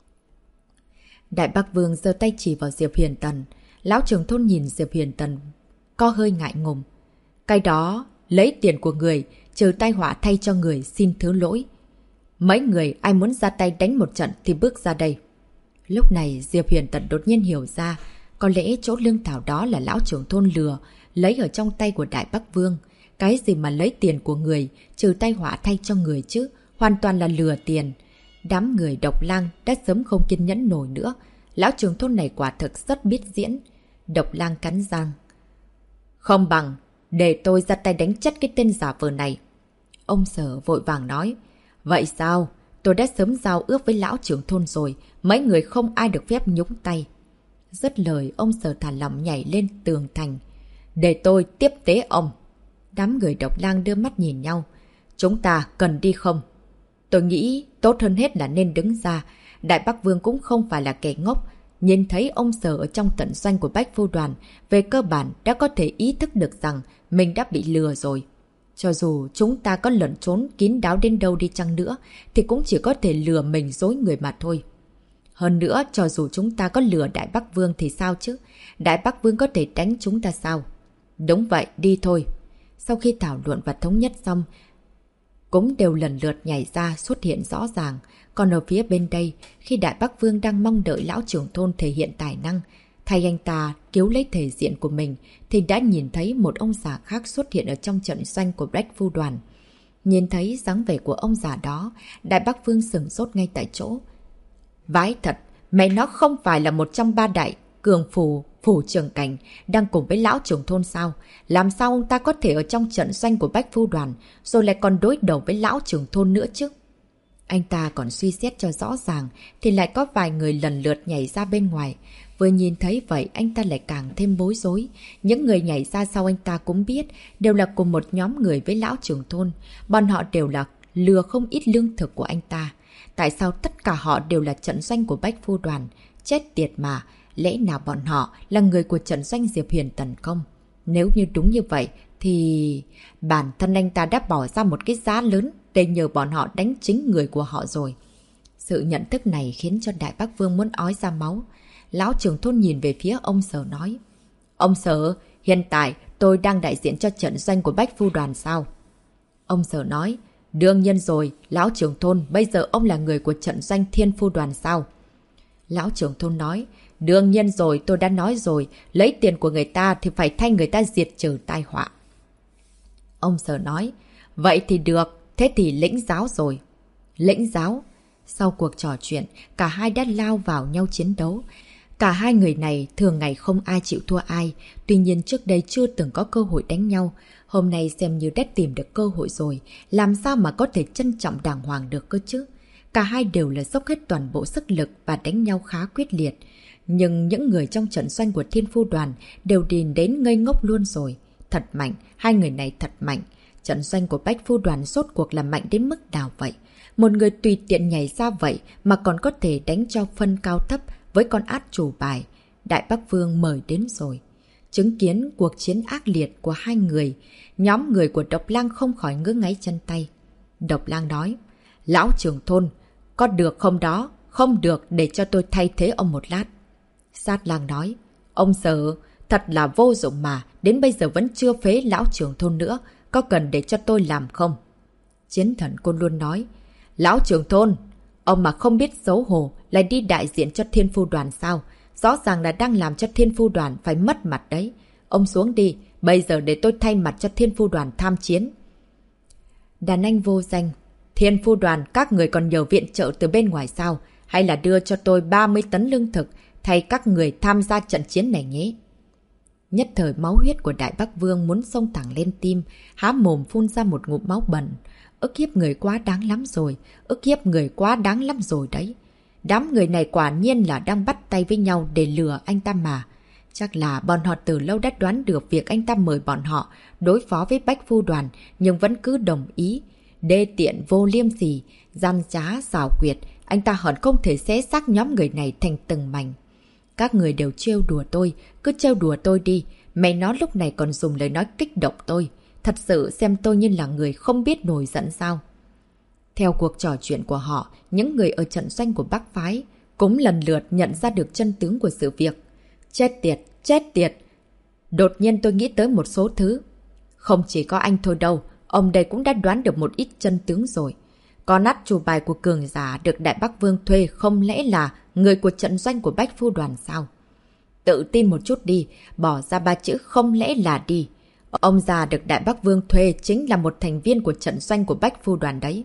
Đại Bắc Vương giơ tay chỉ vào Diệp Huyền Tần. Lão trưởng thôn nhìn Diệp Huyền Tần có hơi ngại ngùng. Cái đó, lấy tiền của người, trừ tai họa thay cho người, xin thứ lỗi. Mấy người ai muốn ra tay đánh một trận thì bước ra đây. Lúc này Diệp Huyền Tần đột nhiên hiểu ra, có lẽ chỗ lương thảo đó là lão trưởng thôn lừa, lấy ở trong tay của Đại Bắc Vương. Cái gì mà lấy tiền của người, trừ tai họa thay cho người chứ, hoàn toàn là lừa tiền. Đám người Độc Lang đã sớm không kiên nhẫn nổi nữa. Lão trưởng thôn này quả thực rất biết diễn. Độc Lang cắn răng. Không bằng, để tôi ra tay đánh chết cái tên giả vờ này. Ông Sở vội vàng nói. Vậy sao? Tôi đã sớm giao ước với lão trưởng thôn rồi. Mấy người không ai được phép nhúng tay. Dứt lời, ông Sở thả lỏng nhảy lên tường thành. Để tôi tiếp tế ông. Đám người Độc Lang đưa mắt nhìn nhau. Chúng ta cần đi không? Tôi nghĩ tốt hơn hết là nên đứng ra. Đại Bắc Vương cũng không phải là kẻ ngốc. Nhìn thấy ông Sở ở trong tận doanh của Bách Phu Đoàn, về cơ bản đã có thể ý thức được rằng mình đã bị lừa rồi. Cho dù chúng ta có lẩn trốn kín đáo đến đâu đi chăng nữa, thì cũng chỉ có thể lừa mình dối người mà thôi. Hơn nữa, cho dù chúng ta có lừa Đại Bắc Vương thì sao chứ? Đại Bắc Vương có thể đánh chúng ta sao? Đúng vậy, đi thôi. Sau khi thảo luận và thống nhất xong, cũng đều lần lượt nhảy ra xuất hiện rõ ràng. Còn ở phía bên đây, khi Đại Bắc Vương đang mong đợi lão trưởng thôn thể hiện tài năng, thay anh ta cứu lấy thể diện của mình, thì đã nhìn thấy một ông già khác xuất hiện ở trong trận doanh của Bách Phu Đoàn. Nhìn thấy dáng vẻ của ông già đó, Đại Bắc Vương sửng sốt ngay tại chỗ. Vãi thật, mẹ nó không phải là một trong ba đại cường phủ trưởng cảnh đang cùng với lão trưởng thôn sao? Làm sao ông ta có thể ở trong trận doanh của Bách Phu Đoàn, rồi lại còn đối đầu với lão trưởng thôn nữa chứ? Anh ta còn suy xét cho rõ ràng, thì lại có vài người lần lượt nhảy ra bên ngoài. Vừa nhìn thấy vậy, anh ta lại càng thêm bối rối. Những người nhảy ra sau anh ta cũng biết, đều là cùng một nhóm người với lão trưởng thôn. Bọn họ đều là lừa không ít lương thực của anh ta. Tại sao tất cả họ đều là trận doanh của Bách Phu Đoàn? Chết tiệt mà, lẽ nào bọn họ là người của trận doanh Diệp Huyền tấn công? Nếu như đúng như vậy, thì bản thân anh ta đã bỏ ra một cái giá lớn để nhờ bọn họ đánh chính người của họ rồi. Sự nhận thức này khiến cho Đại Bắc Vương muốn ói ra máu. Lão trưởng thôn nhìn về phía ông Sở nói. Ông Sở, hiện tại tôi đang đại diện cho trận doanh của Bách Phu Đoàn sao? Ông Sở nói. Đương nhiên rồi, lão trưởng thôn, bây giờ ông là người của trận doanh Thiên Phu Đoàn sao? Lão trưởng thôn nói. Đương nhiên rồi, tôi đã nói rồi, lấy tiền của người ta thì phải thay người ta diệt trừ tai họa. Ông Sở nói. Vậy thì được, thế thì lĩnh giáo rồi. Lĩnh giáo? Sau cuộc trò chuyện, cả hai đã lao vào nhau chiến đấu. Cả hai người này thường ngày không ai chịu thua ai, tuy nhiên trước đây chưa từng có cơ hội đánh nhau. Hôm nay xem như đã tìm được cơ hội rồi, làm sao mà có thể trân trọng đàng hoàng được cơ chứ? Cả hai đều là dốc hết toàn bộ sức lực và đánh nhau khá quyết liệt. Nhưng những người trong trận doanh của Thiên Phu Đoàn đều điền đến ngây ngốc luôn rồi. Thật mạnh, hai người này thật mạnh. Trận doanh của Bách Phu Đoàn rốt cuộc là mạnh đến mức nào vậy? Một người tùy tiện nhảy ra vậy mà còn có thể đánh cho phân cao thấp với con át chủ bài. Đại Bắc Vương mời đến rồi. Chứng kiến cuộc chiến ác liệt của hai người, nhóm người của Độc Lang không khỏi ngứa ngáy chân tay. Độc Lang nói, lão trưởng thôn, có được không đó? Không được, để cho tôi thay thế ông một lát. Sát Lang nói, ông Sở, thật là vô dụng mà, đến bây giờ vẫn chưa phế lão trưởng thôn nữa, có cần để cho tôi làm không? Chiến Thần Côn luôn nói, lão trưởng thôn, ông mà không biết xấu hổ lại đi đại diện cho Thiên Phu Đoàn sao? Rõ ràng là đang làm cho Thiên Phu Đoàn phải mất mặt đấy. Ông xuống đi, bây giờ để tôi thay mặt cho Thiên Phu Đoàn tham chiến. Đàn anh vô danh, Thiên Phu Đoàn các người còn nhờ viện trợ từ bên ngoài sao? Hay là đưa cho tôi 30 tấn lương thực thay các người tham gia trận chiến này nhé? Nhất thời máu huyết của Đại Bắc Vương muốn xông thẳng lên tim, há mồm phun ra một ngụm máu bẩn. Ức hiếp người quá đáng lắm rồi, ức hiếp người quá đáng lắm rồi đấy. Đám người này quả nhiên là đang bắt tay với nhau để lừa anh ta mà. Chắc là bọn họ từ lâu đã đoán được việc anh ta mời bọn họ đối phó với Bách Phu Đoàn, nhưng vẫn cứ đồng ý. Đê tiện vô liêm sỉ, gian trá, xảo quyệt, anh ta hẳn không thể xé xác nhóm người này thành từng mảnh. Các người đều trêu đùa tôi, cứ trêu đùa tôi đi, mày nó lúc này còn dùng lời nói kích động tôi. Thật sự xem tôi như là người không biết nổi giận sao. Theo cuộc trò chuyện của họ, những người ở trận doanh của Bắc Phái cũng lần lượt nhận ra được chân tướng của sự việc. Chết tiệt, chết tiệt! Đột nhiên tôi nghĩ tới một số thứ. Không chỉ có anh thôi đâu, ông đây cũng đã đoán được một ít chân tướng rồi. Con át chủ bài của cường giả được Đại Bắc Vương thuê không lẽ là người của trận doanh của Bách Phu Đoàn sao? Tự tin một chút đi, bỏ ra 3 chữ không lẽ là đi. Ông già được Đại Bắc Vương thuê chính là một thành viên của trận doanh của Bách Phu Đoàn đấy.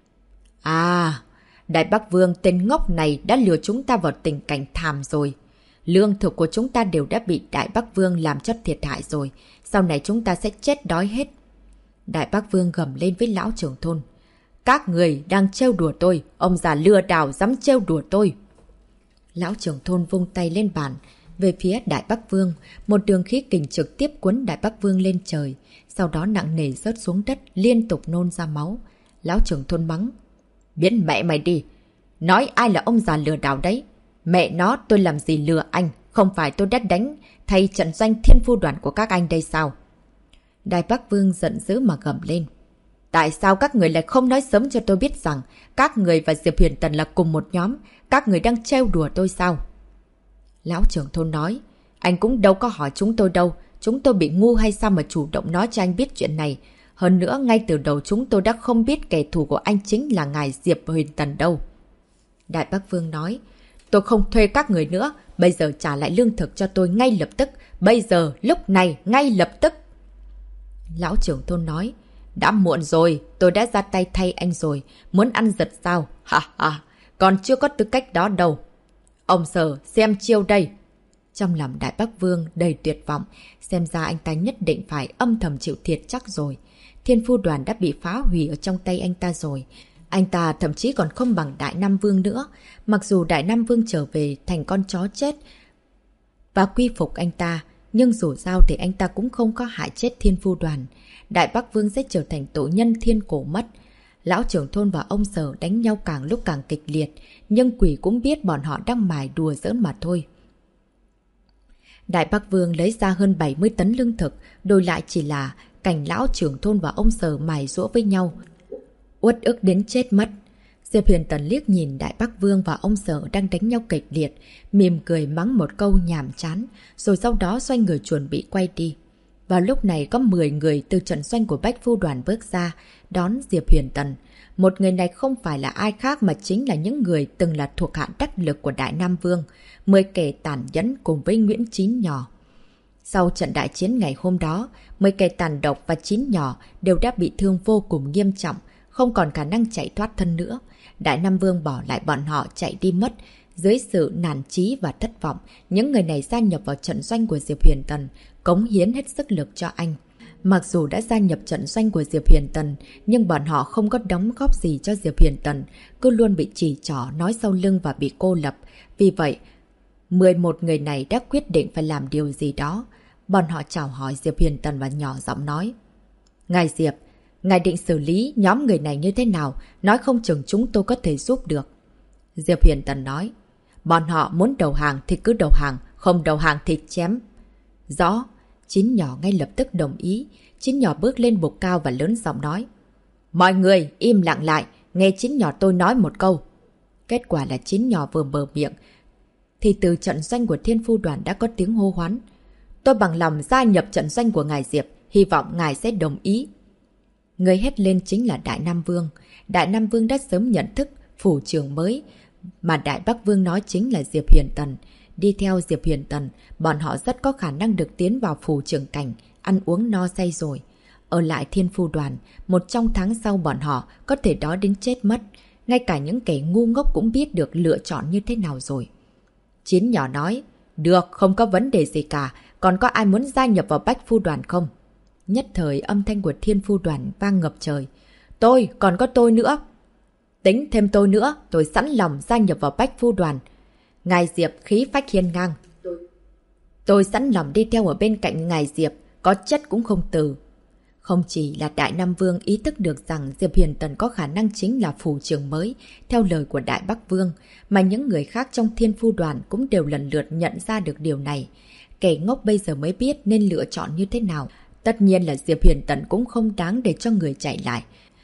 À, Đại Bắc Vương tên ngốc này đã lừa chúng ta vào tình cảnh thảm rồi. Lương thực của chúng ta đều đã bị Đại Bắc Vương làm cho thiệt hại rồi. Sau này chúng ta sẽ chết đói hết. Đại Bắc Vương gầm lên với lão trưởng thôn. Các người đang trêu đùa tôi, ông già lừa đảo dám trêu đùa tôi. Lão trưởng thôn vung tay lên bàn, về phía Đại Bắc Vương, một đường khí kình trực tiếp cuốn Đại Bắc Vương lên trời, sau đó nặng nề rớt xuống đất, liên tục nôn ra máu. Lão trưởng thôn mắng. Biến mẹ mày đi! Nói ai là ông già lừa đảo đấy? Mẹ nó, tôi làm gì lừa anh? Không phải tôi đã đánh thay trận doanh Thiên Phu Đoàn của các anh đây sao? Đại Bắc Vương giận dữ mà gầm lên. Tại sao các người lại không nói sớm cho tôi biết rằng các người và Diệp Huyền Tần là cùng một nhóm? Các người đang trêu đùa tôi sao? Lão trưởng thôn nói. Anh cũng đâu có hỏi chúng tôi đâu. Chúng tôi bị ngu hay sao mà chủ động nói cho anh biết chuyện này? Hơn nữa, ngay từ đầu chúng tôi đã không biết kẻ thù của anh chính là ngài Diệp Huyền Tần đâu. Đại Bắc Vương nói. Tôi không thuê các người nữa. Bây giờ trả lại lương thực cho tôi ngay lập tức. Bây giờ, lúc này, ngay lập tức. Lão trưởng thôn nói. Đã muộn rồi, tôi đã ra tay thay anh rồi. Muốn ăn giật sao? Ha ha, còn chưa có tư cách đó đâu. Ông Sở, xem chiêu đây. Trong lòng Đại Bắc Vương đầy tuyệt vọng, xem ra anh ta nhất định phải âm thầm chịu thiệt chắc rồi. Thiên Phu Đoàn đã bị phá hủy ở trong tay anh ta rồi. Anh ta thậm chí còn không bằng Đại Nam Vương nữa. Mặc dù Đại Nam Vương trở về thành con chó chết và quy phục anh ta, nhưng dù sao thì anh ta cũng không có hại chết Thiên Phu Đoàn. Đại Bắc Vương sẽ trở thành tổ nhân thiên cổ mất. Lão trưởng thôn và ông Sở đánh nhau càng lúc càng kịch liệt, nhưng quỷ cũng biết bọn họ đang mài đùa giỡn mà thôi. Đại Bắc Vương lấy ra hơn 70 tấn lương thực, đổi lại chỉ là cảnh lão trưởng thôn và ông Sở mài giũa với nhau. Uất ức đến chết mất. Diệp Huyền Tần liếc nhìn Đại Bắc Vương và ông Sở đang đánh nhau kịch liệt, mỉm cười mắng một câu nhàm chán, rồi sau đó xoay người chuẩn bị quay đi. Vào lúc này có 10 người từ trận doanh của Bách Phu Đoàn bước ra, đón Diệp Huyền Tần. Một người này không phải là ai khác mà chính là những người từng là thuộc hạ đắc lực của Đại Nam Vương, 10 kẻ tàn nhẫn cùng với Nguyễn Chín Nhỏ. Sau trận đại chiến ngày hôm đó, 10 kẻ tàn độc và Chín Nhỏ đều đã bị thương vô cùng nghiêm trọng, không còn khả năng chạy thoát thân nữa. Đại Nam Vương bỏ lại bọn họ chạy đi mất. Dưới sự nản chí và thất vọng, những người này gia nhập vào trận doanh của Diệp Huyền Tần, cống hiến hết sức lực cho anh. Mặc dù đã gia nhập trận doanh của Diệp Huyền Tần, nhưng bọn họ không có đóng góp gì cho Diệp Huyền Tần, cứ luôn bị chỉ trỏ nói sau lưng và bị cô lập. Vì vậy, 11 người này đã quyết định phải làm điều gì đó. Bọn họ chào hỏi Diệp Huyền Tần và nhỏ giọng nói: Ngài Diệp, ngài định xử lý nhóm người này như thế nào? Nói không chừng chúng tôi có thể giúp được. Diệp Huyền Tần nói: Bọn họ muốn đầu hàng thì cứ đầu hàng, không đầu hàng thì chém. Rõ. Chín Nhỏ ngay lập tức đồng ý. Chín Nhỏ bước lên bục cao và lớn giọng nói: Mọi người im lặng lại, nghe Chín Nhỏ tôi nói một câu. Kết quả là Chín Nhỏ vừa mở miệng thì từ trận doanh của Thiên Phu Đoàn đã có tiếng hô hoán: Tôi bằng lòng gia nhập trận doanh của ngài Diệp, hy vọng ngài sẽ đồng ý. Người hét lên chính là Đại Nam Vương. Đại Nam Vương đã sớm nhận thức phủ trưởng mới mà Đại Bắc Vương nói chính là Diệp Huyền Tần. Đi theo Diệp Huyền Tần, bọn họ rất có khả năng được tiến vào phủ trưởng cảnh, ăn uống no say rồi. Ở lại Thiên Phu Đoàn, một trong tháng sau bọn họ có thể đói đến chết mất. Ngay cả những kẻ ngu ngốc cũng biết được lựa chọn như thế nào rồi. Chín Nhỏ nói: Được, không có vấn đề gì cả. Còn có ai muốn gia nhập vào Bách Phu Đoàn không? Nhất thời âm thanh của Thiên Phu Đoàn vang ngập trời. Tôi, còn có tôi nữa. Tính thêm tôi nữa, tôi sẵn lòng gia nhập vào Bách Phu Đoàn. Ngài Diệp khí phách hiên ngang. Tôi sẵn lòng đi theo ở bên cạnh ngài Diệp, có chết cũng không từ. Không chỉ là Đại Nam Vương ý thức được rằng Diệp Huyền Tần có khả năng chính là phủ trưởng mới, theo lời của Đại Bắc Vương, mà những người khác trong Thiên Phu Đoàn cũng đều lần lượt nhận ra được điều này. Kẻ ngốc bây giờ mới biết nên lựa chọn như thế nào. Tất nhiên là Diệp Huyền Tần cũng không đáng để cho người chạy lại.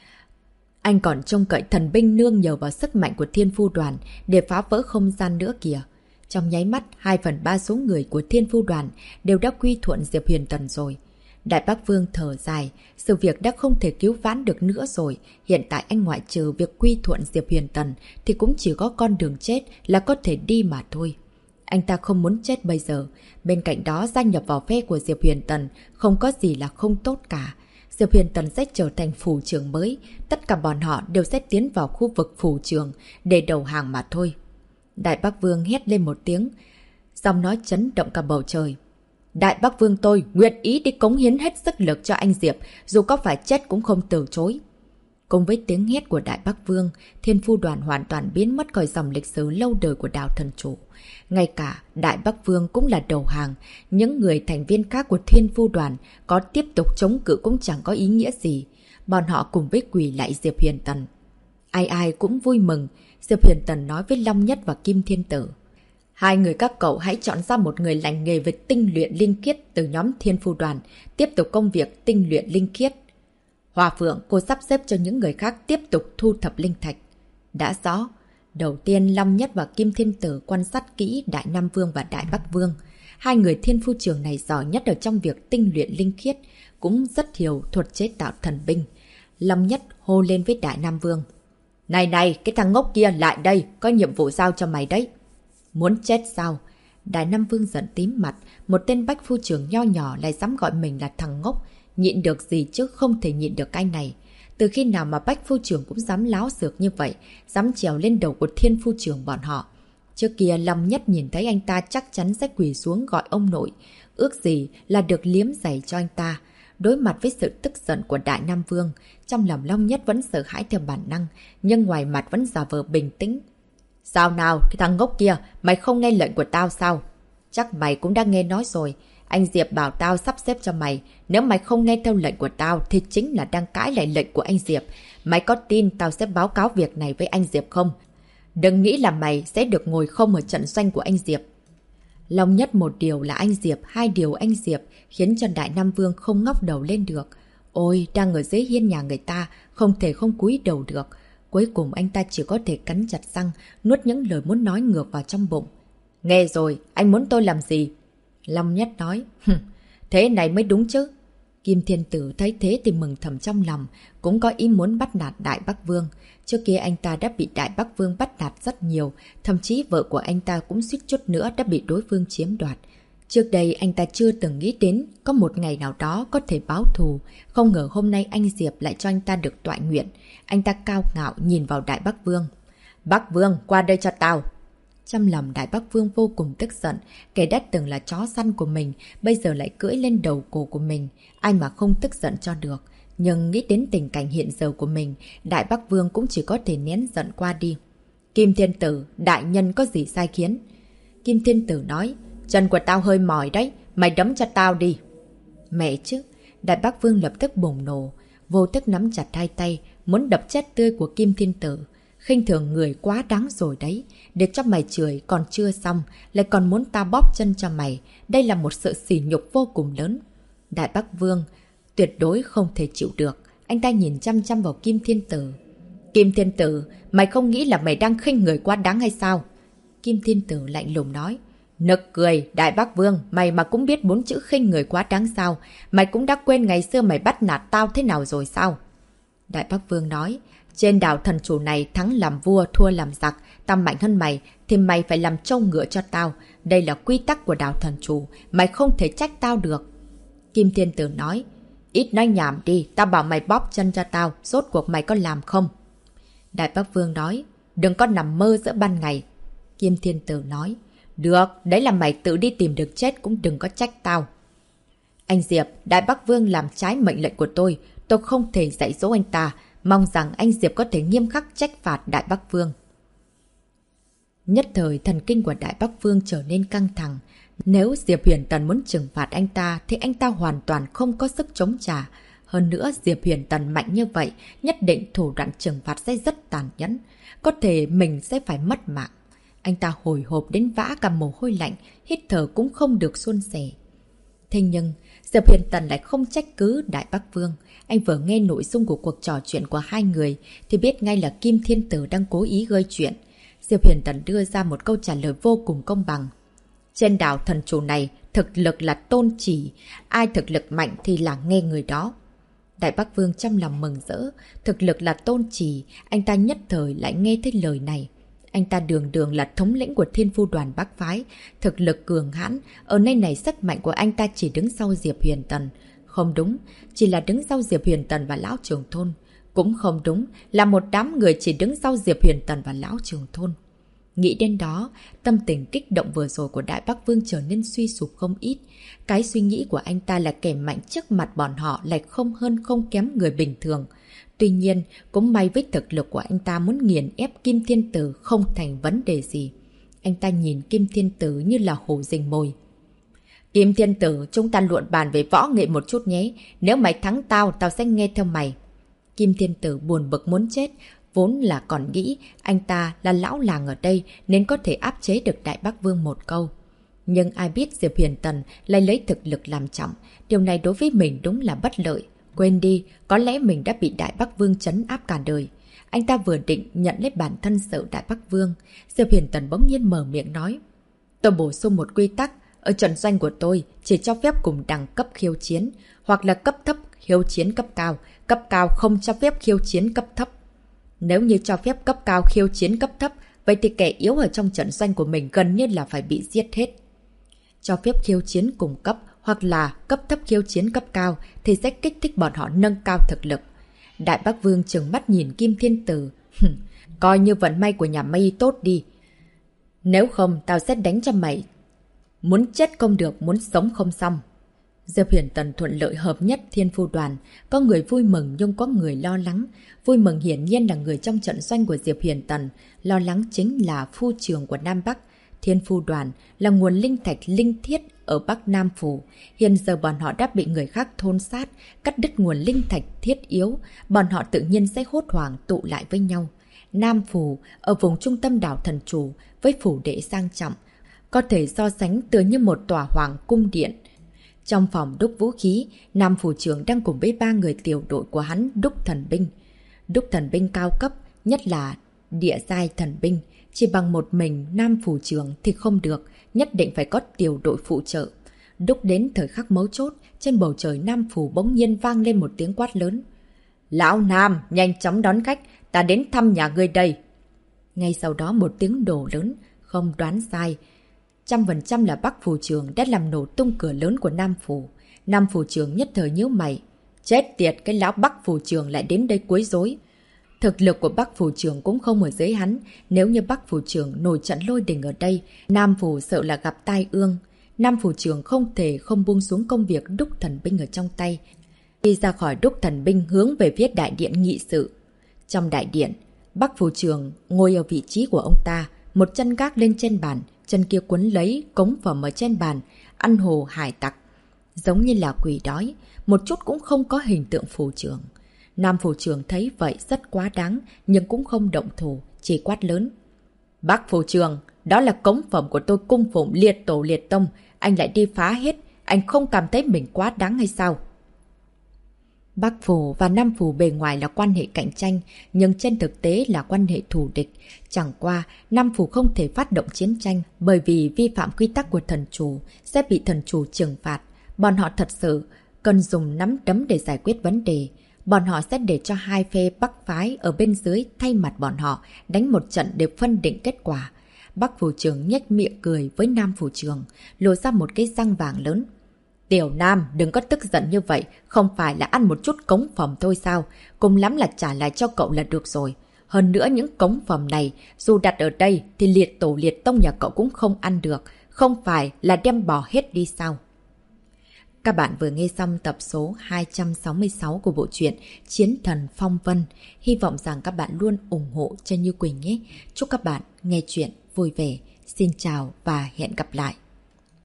Anh còn trông cậy thần binh nương nhờ vào sức mạnh của Thiên Phu Đoàn để phá vỡ không gian nữa kìa. Trong nháy mắt, 2/3 số người của Thiên Phu Đoàn đều đã quy thuận Diệp Huyền Tần rồi. Đại Bắc Vương thở dài, sự việc đã không thể cứu vãn được nữa rồi. Hiện tại anh ngoại trừ việc quy thuận Diệp Huyền Tần thì cũng chỉ có con đường chết là có thể đi mà thôi. Anh ta không muốn chết bây giờ. Bên cạnh đó gia nhập vào phe của Diệp Huyền Tần không có gì là không tốt cả. Diệp Huyền Tần sẽ trở thành phủ trưởng mới. Tất cả bọn họ đều sẽ tiến vào khu vực phủ trưởng để đầu hàng mà thôi. Đại Bắc Vương hét lên một tiếng, giọng nói chấn động cả bầu trời. Đại Bắc Vương tôi nguyện ý đi cống hiến hết sức lực cho anh Diệp, dù có phải chết cũng không từ chối. Cùng với tiếng hét của Đại Bắc Vương, Thiên Phu Đoàn hoàn toàn biến mất khỏi dòng lịch sử lâu đời của Đào Thần Chủ. Ngay cả Đại Bắc Vương cũng là đầu hàng, những người thành viên khác của Thiên Phu Đoàn có tiếp tục chống cự cũng chẳng có ý nghĩa gì. Bọn họ cùng với quỳ lại Diệp Huyền Tần. Ai ai cũng vui mừng, Diệp Huyền Tần nói với Long Nhất và Kim Thiên Tử. Hai người các cậu hãy chọn ra một người lành nghề về tinh luyện linh khiết từ nhóm Thiên Phu Đoàn, tiếp tục công việc tinh luyện linh khiết. Hòa Phượng, cô sắp xếp cho những người khác tiếp tục thu thập linh thạch. Đã rõ. Đầu tiên Long Nhất và Kim Thiên Tử quan sát kỹ Đại Nam Vương và Đại Bắc Vương. Hai người thiên phu trưởng này giỏi nhất ở trong việc tinh luyện linh khiết, cũng rất hiểu thuật chế tạo thần binh. Long Nhất hô lên với Đại Nam Vương. Này này, cái thằng ngốc kia lại đây, có nhiệm vụ giao cho mày đấy. Muốn chết sao? Đại Nam Vương giận tím mặt, một tên bách phu trưởng nho nhỏ lại dám gọi mình là thằng ngốc. Nhịn được gì chứ không thể nhịn được cái này. Từ khi nào mà Bách phu trưởng cũng dám láo xược như vậy, dám trèo lên đầu của Thiên phu trưởng bọn họ. Trước kia Lâm Nhất nhìn thấy anh ta chắc chắn sẽ quỳ xuống gọi ông nội. Ước gì là được liếm giày cho anh ta. Đối mặt với sự tức giận của Đại Nam Vương, trong lòng Long Nhất vẫn sợ hãi theo bản năng, nhưng ngoài mặt vẫn giả vờ bình tĩnh. Sao nào, cái thằng ngốc kia, mày không nghe lệnh của tao sao? Chắc mày cũng đã nghe nói rồi. Anh Diệp bảo tao sắp xếp cho mày. Nếu mày không nghe theo lệnh của tao thì chính là đang cãi lại lệnh của anh Diệp. Mày có tin tao sẽ báo cáo việc này với anh Diệp không? Đừng nghĩ là mày sẽ được ngồi không ở trận doanh của anh Diệp. Long Nhất một điều là anh Diệp, hai điều anh Diệp khiến cho Đại Nam Vương không ngóc đầu lên được. Ôi, đang ở dưới hiên nhà người ta, không thể không cúi đầu được. Cuối cùng anh ta chỉ có thể cắn chặt răng, nuốt những lời muốn nói ngược vào trong bụng. Nghe rồi, anh muốn tôi làm gì? Long Nhất nói, thế này mới đúng chứ. Kim Thiên Tử thấy thế thì mừng thầm trong lòng, cũng có ý muốn bắt nạt Đại Bắc Vương. Trước kia anh ta đã bị Đại Bắc Vương bắt nạt rất nhiều, thậm chí vợ của anh ta cũng suýt chút nữa đã bị đối phương chiếm đoạt. Trước đây anh ta chưa từng nghĩ đến có một ngày nào đó có thể báo thù, không ngờ hôm nay anh Diệp lại cho anh ta được toại nguyện. Anh ta cao ngạo nhìn vào Đại Bắc Vương. Bắc Vương, qua đây cho tao. Trong lòng Đại Bắc Vương vô cùng tức giận, kẻ đã từng là chó săn của mình, bây giờ lại cưỡi lên đầu cổ của mình. Ai mà không tức giận cho được. Nhưng nghĩ đến tình cảnh hiện giờ của mình, Đại Bắc Vương cũng chỉ có thể nén giận qua đi. Kim Thiên Tử, đại nhân có gì sai khiến? Kim Thiên Tử nói, chân của tao hơi mỏi đấy, mày đấm cho tao đi. Mẹ chứ, Đại Bắc Vương lập tức bùng nổ, vô thức nắm chặt hai tay, muốn đập chết tươi của Kim Thiên Tử. Khinh thường người quá đáng rồi đấy, để cho mày chửi còn chưa xong, lại còn muốn tao bóp chân cho mày. Đây là một sự sỉ nhục vô cùng lớn. Đại Bắc Vương tuyệt đối không thể chịu được. Anh ta nhìn chăm chăm vào Kim Thiên Tử. Kim Thiên Tử, mày không nghĩ là mày đang khinh người quá đáng hay sao? Kim Thiên Tử lạnh lùng nói. Nực cười, Đại Bắc Vương, mày mà cũng biết 4 chữ khinh người quá đáng sao? Mày cũng đã quên ngày xưa mày bắt nạt tao thế nào rồi sao? Đại Bắc Vương nói, trên đảo thần chủ này thắng làm vua, thua làm giặc, tao mạnh hơn mày, thì mày phải làm trâu ngựa cho tao. Đây là quy tắc của đảo thần chủ, mày không thể trách tao được. Kim Thiên Tử nói, ít nói nhảm đi, tao bảo mày bóp chân cho tao, rốt cuộc mày có làm không? Đại Bắc Vương nói, đừng có nằm mơ giữa ban ngày. Kim Thiên Tử nói, được, đấy là mày tự đi tìm được chết cũng đừng có trách tao. Anh Diệp, Đại Bắc Vương làm trái mệnh lệnh của tôi không thể dạy dỗ anh ta, mong rằng anh Diệp có thể nghiêm khắc trách phạt Đại Bắc Vương. Nhất thời thần kinh của Đại Bắc Vương trở nên căng thẳng. Nếu Diệp Huyền Tần muốn trừng phạt anh ta thì anh ta hoàn toàn không có sức chống trả. Hơn nữa Diệp Huyền Tần mạnh như vậy, nhất định thủ đoạn trừng phạt sẽ rất tàn nhẫn. Có thể mình sẽ phải mất mạng. Anh ta hồi hộp đến vã cả mồ hôi lạnh, hít thở cũng không được suôn sẻ. Thế nhưng, Diệp Huyền Tần lại không trách cứ Đại Bắc Vương. Anh vừa nghe nội dung của cuộc trò chuyện của hai người thì biết ngay là Kim Thiên Tử đang cố ý gây chuyện. Diệp Huyền Tần đưa ra một câu trả lời vô cùng công bằng. Trên đảo thần chủ này, thực lực là tôn chỉ, ai thực lực mạnh thì là nghe người đó. Đại Bắc Vương trong lòng mừng rỡ, thực lực là tôn chỉ, anh ta nhất thời lại nghe thấy lời này. Anh ta đường đường là thống lĩnh của Thiên Phu Đoàn Bắc Phái, thực lực cường hãn, ở nơi này sức mạnh của anh ta chỉ đứng sau Diệp Huyền Tần. Không đúng, chỉ là đứng sau Diệp Huyền Tần và Lão Trường Thôn. Cũng không đúng, là một đám người chỉ đứng sau Diệp Huyền Tần và Lão Trường Thôn. Nghĩ đến đó, tâm tình kích động vừa rồi của Đại Bắc Vương trở nên suy sụp không ít. Cái suy nghĩ của anh ta là kẻ mạnh trước mặt bọn họ lại không hơn không kém người bình thường. Tuy nhiên, cũng may với thực lực của anh ta muốn nghiền ép Kim Thiên Tử không thành vấn đề gì. Anh ta nhìn Kim Thiên Tử như là hổ rình mồi. Kim Thiên Tử, chúng ta luận bàn về võ nghệ một chút nhé. Nếu mày thắng tao, tao sẽ nghe theo mày. Kim Thiên Tử buồn bực muốn chết. Vốn là còn nghĩ anh ta là lão làng ở đây nên có thể áp chế được Đại Bắc Vương một câu. Nhưng ai biết Diệp Huyền Tần lại lấy thực lực làm trọng. Điều này đối với mình đúng là bất lợi. Quên đi, có lẽ mình đã bị Đại Bắc Vương trấn áp cả đời. Anh ta vừa định nhận lấy bản thân sợ Đại Bắc Vương. Diệp Huyền Tần bỗng nhiên mở miệng nói. Tôi bổ sung một quy tắc. Ở trận doanh của tôi chỉ cho phép cùng đẳng cấp khiêu chiến. Hoặc là cấp thấp khiêu chiến cấp cao. Cấp cao không cho phép khiêu chiến cấp thấp. Nếu như cho phép cấp cao khiêu chiến cấp thấp, vậy thì kẻ yếu ở trong trận doanh của mình gần như là phải bị giết hết. Cho phép khiêu chiến cùng cấp hoặc là cấp thấp khiêu chiến cấp cao thì sẽ kích thích bọn họ nâng cao thực lực. Đại Bắc Vương trừng mắt nhìn Kim Thiên Tử. Coi như vận may của nhà mày tốt đi. Nếu không tao sẽ đánh cho mày. Muốn chết không được, muốn sống không xong. Diệp Huyền Tần thuận lợi hợp nhất Thiên Phu đoàn. Có người vui mừng nhưng có người lo lắng. Vui mừng hiển nhiên là người trong trận doanh của Diệp Huyền Tần. Lo lắng chính là phu trường của Nam Bắc. Thiên Phu đoàn là nguồn linh thạch linh thiết ở Bắc Nam Phủ. Hiện giờ bọn họ đã bị người khác thôn sát, cắt đứt nguồn linh thạch thiết yếu. Bọn họ tự nhiên sẽ hốt hoảng tụ lại với nhau. Nam Phủ ở vùng trung tâm đảo Thần Chủ với phủ đệ sang trọng, có thể so sánh tựa như một tòa hoàng cung điện. Trong phòng đúc vũ khí, Nam Phủ trưởng đang cùng với 3 người tiểu đội của hắn đúc thần binh. Đúc thần binh cao cấp, nhất là địa giai thần binh. Chỉ bằng một mình Nam Phủ trưởng thì không được, nhất định phải có tiểu đội phụ trợ. Đúc đến thời khắc mấu chốt, trên bầu trời Nam Phủ bỗng nhiên vang lên một tiếng quát lớn. Lão Nam, nhanh chóng đón khách, ta đến thăm nhà ngươi đây. Ngay sau đó một tiếng đổ lớn, không đoán sai. 100% là Bắc Phủ trưởng đã làm nổ tung cửa lớn của Nam Phủ. Nam Phủ trưởng nhất thời nhíu mày. Chết tiệt, cái lão Bắc Phủ trưởng lại đến đây quấy rối. Thực lực của Bắc Phủ trưởng cũng không ở dưới hắn. Nếu như Bắc Phủ trưởng nổi trận lôi đình ở đây, Nam Phủ sợ là gặp tai ương. Nam Phủ trưởng không thể không buông xuống công việc đúc thần binh ở trong tay. Đi ra khỏi đúc thần binh hướng về phía đại điện nghị sự. Trong đại điện, Bắc Phủ trưởng ngồi ở vị trí của ông ta, một chân gác lên trên bàn, chân kia quấn lấy cống phẩm ở trên bàn, ăn hồ hải tặc. Giống như là quỷ đói, một chút cũng không có hình tượng phủ trưởng. Nam Phủ trưởng thấy vậy rất quá đáng, nhưng cũng không động thủ, chỉ quát lớn. Bắc Phủ trưởng, đó là cống phẩm của tôi cung phụng liệt tổ liệt tông, anh lại đi phá hết, anh không cảm thấy mình quá đáng hay sao? Bắc Phủ và Nam Phủ bề ngoài là quan hệ cạnh tranh, nhưng trên thực tế là quan hệ thù địch. Chẳng qua, Nam Phủ không thể phát động chiến tranh bởi vì vi phạm quy tắc của thần chủ sẽ bị thần chủ trừng phạt. Bọn họ thật sự cần dùng nắm đấm để giải quyết vấn đề. Bọn họ sẽ để cho hai phe Bắc phái ở bên dưới thay mặt bọn họ đánh một trận để phân định kết quả. Bắc Phủ trưởng nhếch miệng cười với Nam Phủ trưởng, lộ ra một cái răng vàng lớn. Tiểu Nam, đừng có tức giận như vậy, không phải là ăn một chút cống phẩm thôi sao, cùng lắm là trả lại cho cậu là được rồi. Hơn nữa những cống phẩm này, dù đặt ở đây thì liệt tổ liệt tông nhà cậu cũng không ăn được, không phải là đem bỏ hết đi sao. Các bạn vừa nghe xong tập số 266 của bộ truyện Chiến Thần Phong Vân. Hy vọng rằng các bạn luôn ủng hộ cho Như Quỳnh nhé. Chúc các bạn nghe chuyện vui vẻ. Xin chào và hẹn gặp lại.